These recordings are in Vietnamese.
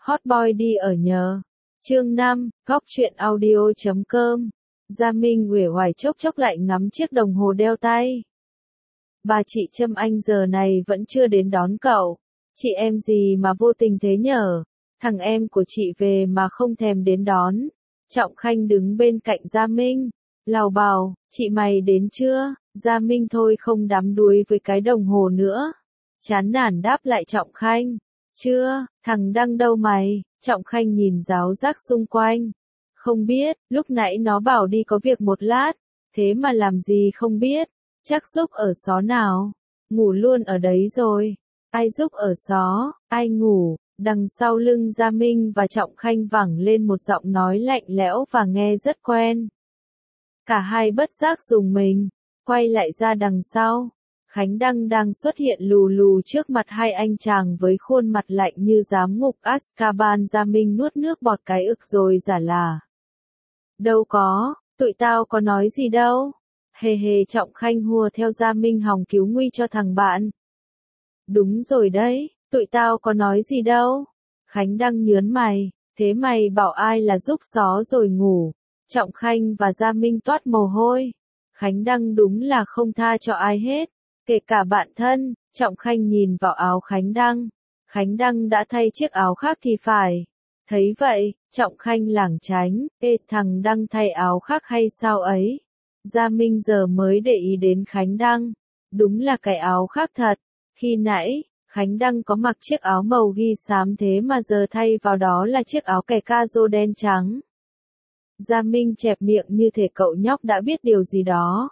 Hot boy đi ở nhờ. Chương 5, góc truyện audio.com. Gia Minh uể oải chốc chốc lại ngắm chiếc đồng hồ đeo tay. Bà chị Trâm Anh giờ này vẫn chưa đến đón cậu. Chị em gì mà vô tình thế nhở? Thằng em của chị về mà không thèm đến đón. Trọng Khanh đứng bên cạnh Gia Minh, lào bào, chị mày đến chưa? Gia Minh thôi không đắm đuối với cái đồng hồ nữa. Chán nản đáp lại Trọng Khanh. Chưa, thằng Đăng đâu mày? Trọng Khanh nhìn ráo rác xung quanh. Không biết, lúc nãy nó bảo đi có việc một lát. Thế mà làm gì không biết. Chắc Giúp ở xó nào. Ngủ luôn ở đấy rồi. Ai Giúp ở xó, ai ngủ. Đằng sau lưng Gia Minh và Trọng Khanh vẳng lên một giọng nói lạnh lẽo và nghe rất quen. Cả hai bất giác rùng mình, quay lại ra đằng sau. Khánh Đăng đang xuất hiện lù lù trước mặt hai anh chàng với khuôn mặt lạnh như giám ngục Azkaban. Gia Minh nuốt nước bọt cái ực rồi giả là. Đâu có, tụi tao có nói gì đâu. Hề hề. Trọng Khanh hùa theo Gia Minh hòng cứu nguy cho thằng bạn. Đúng rồi đấy, tụi tao có nói gì đâu. Khánh Đăng nhớn mày, thế mày bảo ai là Giúp xó rồi ngủ. Trọng Khanh và Gia Minh toát mồ hôi. Khánh Đăng đúng là không tha cho ai hết, kể cả bạn thân. Trọng Khanh nhìn vào áo Khánh Đăng. Khánh Đăng đã thay chiếc áo khác thì phải. Thấy vậy, Trọng Khanh lảng tránh. Ê, thằng Đăng thay áo khác hay sao ấy? Gia Minh giờ mới để ý đến Khánh Đăng. Đúng là cái áo khác thật. Khi nãy, Khánh Đăng có mặc chiếc áo màu ghi xám thế mà giờ thay vào đó là chiếc áo kẻ caro đen trắng. Gia Minh chẹp miệng như thể cậu nhóc đã biết điều gì đó.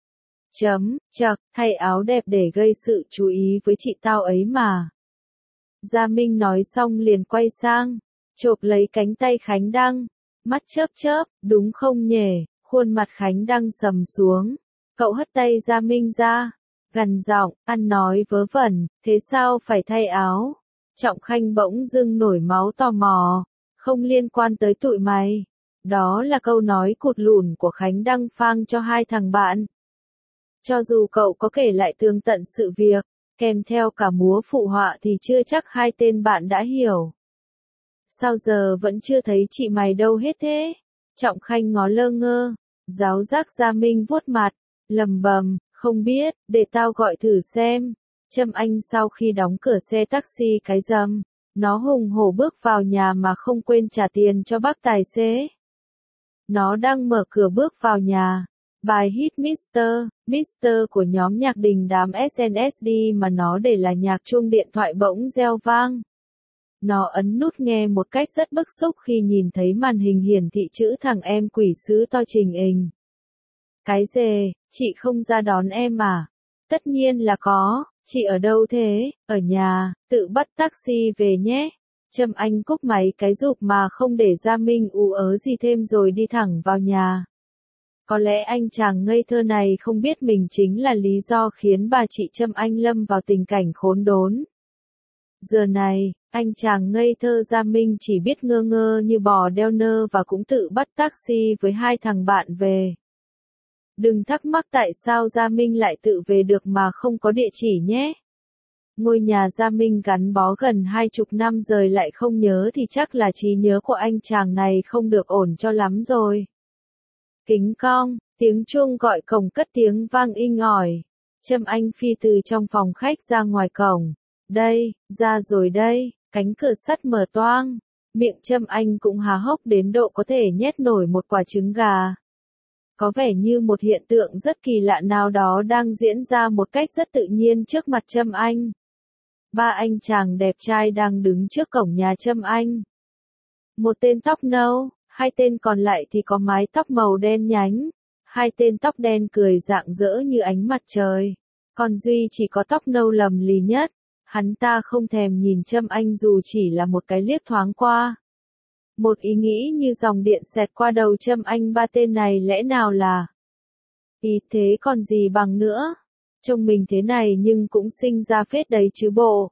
Chật, thay áo đẹp để gây sự chú ý với chị tao ấy mà. Gia Minh nói xong liền quay sang, chộp lấy cánh tay Khánh Đăng, mắt chớp chớp, đúng không nhỉ? Khuôn mặt Khánh Đăng sầm xuống. Cậu hất tay Gia Minh ra, gằn giọng, ăn nói vớ vẩn, thế sao phải thay áo? Trọng Khanh bỗng dưng nổi máu tò mò, không liên quan tới tụi mày. Đó là câu nói cụt lủn của Khánh Đăng phang cho hai thằng bạn. Cho dù cậu có kể lại tường tận sự việc, kèm theo cả múa phụ họa thì chưa chắc hai tên bạn đã hiểu. Sao giờ vẫn chưa thấy chị mày đâu hết thế? Trọng Khanh ngó lơ ngơ, ráo rác. Gia Minh vuốt mặt, lầm bầm, không biết, để tao gọi thử xem. Trâm Anh sau khi đóng cửa xe taxi cái rầm, nó hùng hổ bước vào nhà mà không quên trả tiền cho bác tài xế. Nó đang mở cửa bước vào nhà. Bài hit Mr. của nhóm nhạc đình đám SNSD mà nó để là nhạc chuông điện thoại bỗng reo vang. Nó ấn nút nghe một cách rất bức xúc khi nhìn thấy màn hình hiển thị chữ thằng em quỷ sứ to trình hình. Cái dề, chị không ra đón em à? Tất nhiên là có, chị ở đâu thế? Ở nhà, tự bắt taxi về nhé. Trâm Anh cúp máy cái rụp mà không để Gia Minh ú ớ gì thêm rồi đi thẳng vào nhà. Có lẽ anh chàng ngây thơ này không biết mình chính là lý do khiến bà chị Trâm Anh lâm vào tình cảnh khốn đốn. Giờ này, anh chàng ngây thơ Gia Minh chỉ biết ngơ ngơ như bò đeo nơ và cũng tự bắt taxi với hai thằng bạn về. Đừng thắc mắc tại sao Gia Minh lại tự về được mà không có địa chỉ nhé. Ngôi nhà Gia Minh gắn bó gần 20 năm rồi lại không nhớ thì chắc là trí nhớ của anh chàng này không được ổn cho lắm rồi. Kính cong, tiếng chuông gọi cổng cất tiếng vang inh ỏi. Trâm Anh phi từ trong phòng khách ra ngoài cổng. Đây, ra rồi đây, cánh cửa sắt mở toang. Miệng Trâm Anh cũng há hốc đến độ có thể nhét nổi một quả trứng gà. Có vẻ như một hiện tượng rất kỳ lạ nào đó đang diễn ra một cách rất tự nhiên trước mặt Trâm Anh. Ba anh chàng đẹp trai đang đứng trước cổng nhà Trâm Anh. Một tên tóc nâu, hai tên còn lại thì có mái tóc màu đen nhánh. Hai tên tóc đen cười rạng rỡ như ánh mặt trời. Còn Duy chỉ có tóc nâu lầm lì nhất. Hắn ta không thèm nhìn Trâm Anh dù chỉ là một cái liếc thoáng qua. Một ý nghĩ như dòng điện xẹt qua đầu Trâm Anh, ba tên này lẽ nào là ý thế còn gì bằng nữa. Trông mình thế này nhưng cũng sinh ra phết đấy chứ bộ.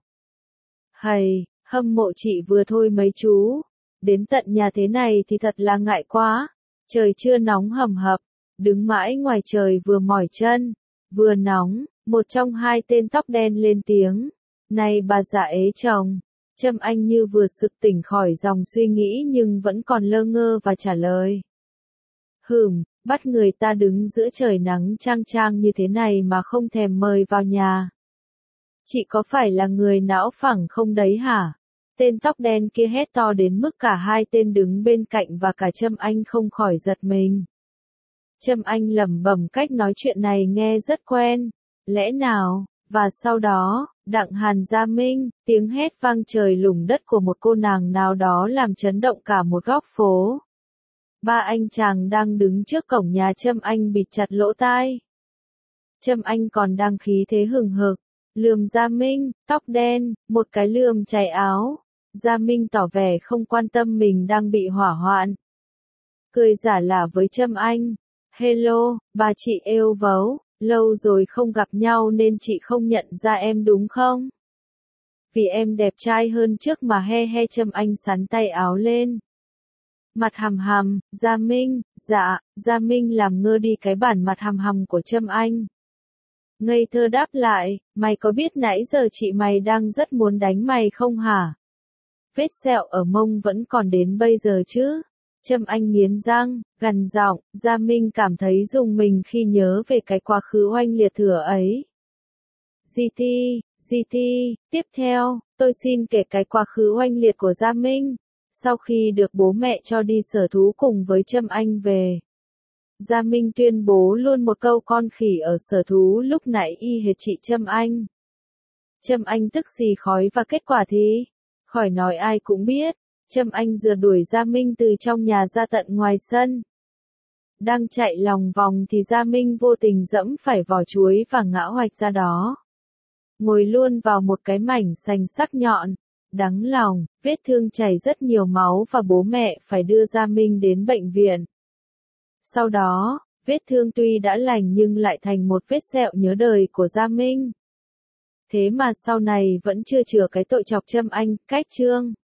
Hầy, hâm mộ chị vừa thôi mấy chú. Đến tận nhà thế này thì thật là ngại quá. Trời chưa nóng hầm hập, đứng mãi ngoài trời vừa mỏi chân, vừa nóng. Một trong hai tên tóc đen lên tiếng. Này bà già ế chồng, Trâm Anh như vừa sực tỉnh khỏi dòng suy nghĩ nhưng vẫn còn lơ ngơ và trả lời. Bắt người ta đứng giữa trời nắng chang chang như thế này mà không thèm mời vào nhà. Chị có phải là người não phẳng không đấy hả? Tên tóc đen kia hét to đến mức cả hai tên đứng bên cạnh và cả Trâm Anh không khỏi giật mình. Trâm Anh lẩm bẩm cách nói chuyện này nghe rất quen. Lẽ nào? Và sau đó, Đặng Hàn Gia Minh, tiếng hét vang trời lủng đất của một cô nàng nào đó làm chấn động cả một góc phố. Ba anh chàng đang đứng trước cổng nhà Trâm Anh bịt chặt lỗ tai. Trâm Anh còn đang khí thế hừng hực, lườm Gia Minh, tóc đen, một cái lườm cháy áo. Gia Minh tỏ vẻ không quan tâm mình đang bị hỏa hoạn. Cười giả lả với Trâm Anh. Hello, bà chị êu vấu, lâu rồi không gặp nhau nên chị không nhận ra em đúng không? Vì em đẹp trai hơn trước mà he he. Trâm Anh xắn tay áo lên. Mặt hằm hằm, Gia Minh, dạ, Gia Minh làm ngơ đi cái bản mặt hằm hằm của Trâm Anh. Ngây thơ đáp lại, mày có biết nãy giờ chị mày đang rất muốn đánh mày không hả? Vết sẹo ở mông vẫn còn đến bây giờ chứ? Trâm Anh nghiến răng, gằn giọng, Gia Minh cảm thấy rùng mình khi nhớ về cái quá khứ oanh liệt thừa ấy. GT, tiếp theo, tôi xin kể cái quá khứ oanh liệt của Gia Minh. Sau khi được bố mẹ cho đi sở thú cùng với Trâm Anh về, Gia Minh tuyên bố luôn một câu con khỉ ở sở thú lúc nãy y hệt chị Trâm Anh. Trâm Anh tức xì khói và kết quả thì, khỏi nói ai cũng biết, Trâm Anh rượt đuổi Gia Minh từ trong nhà ra tận ngoài sân. Đang chạy lòng vòng thì Gia Minh vô tình dẫm phải vỏ chuối và ngã hoạch ra đó. Ngồi luôn vào một cái mảnh sành sắc nhọn. Đắng lòng, vết thương chảy rất nhiều máu và bố mẹ phải đưa Gia Minh đến bệnh viện. Sau đó, vết thương tuy đã lành nhưng lại thành một vết sẹo nhớ đời của Gia Minh. Thế mà sau này vẫn chưa chừa cái tội chọc Trâm Anh, cách chương.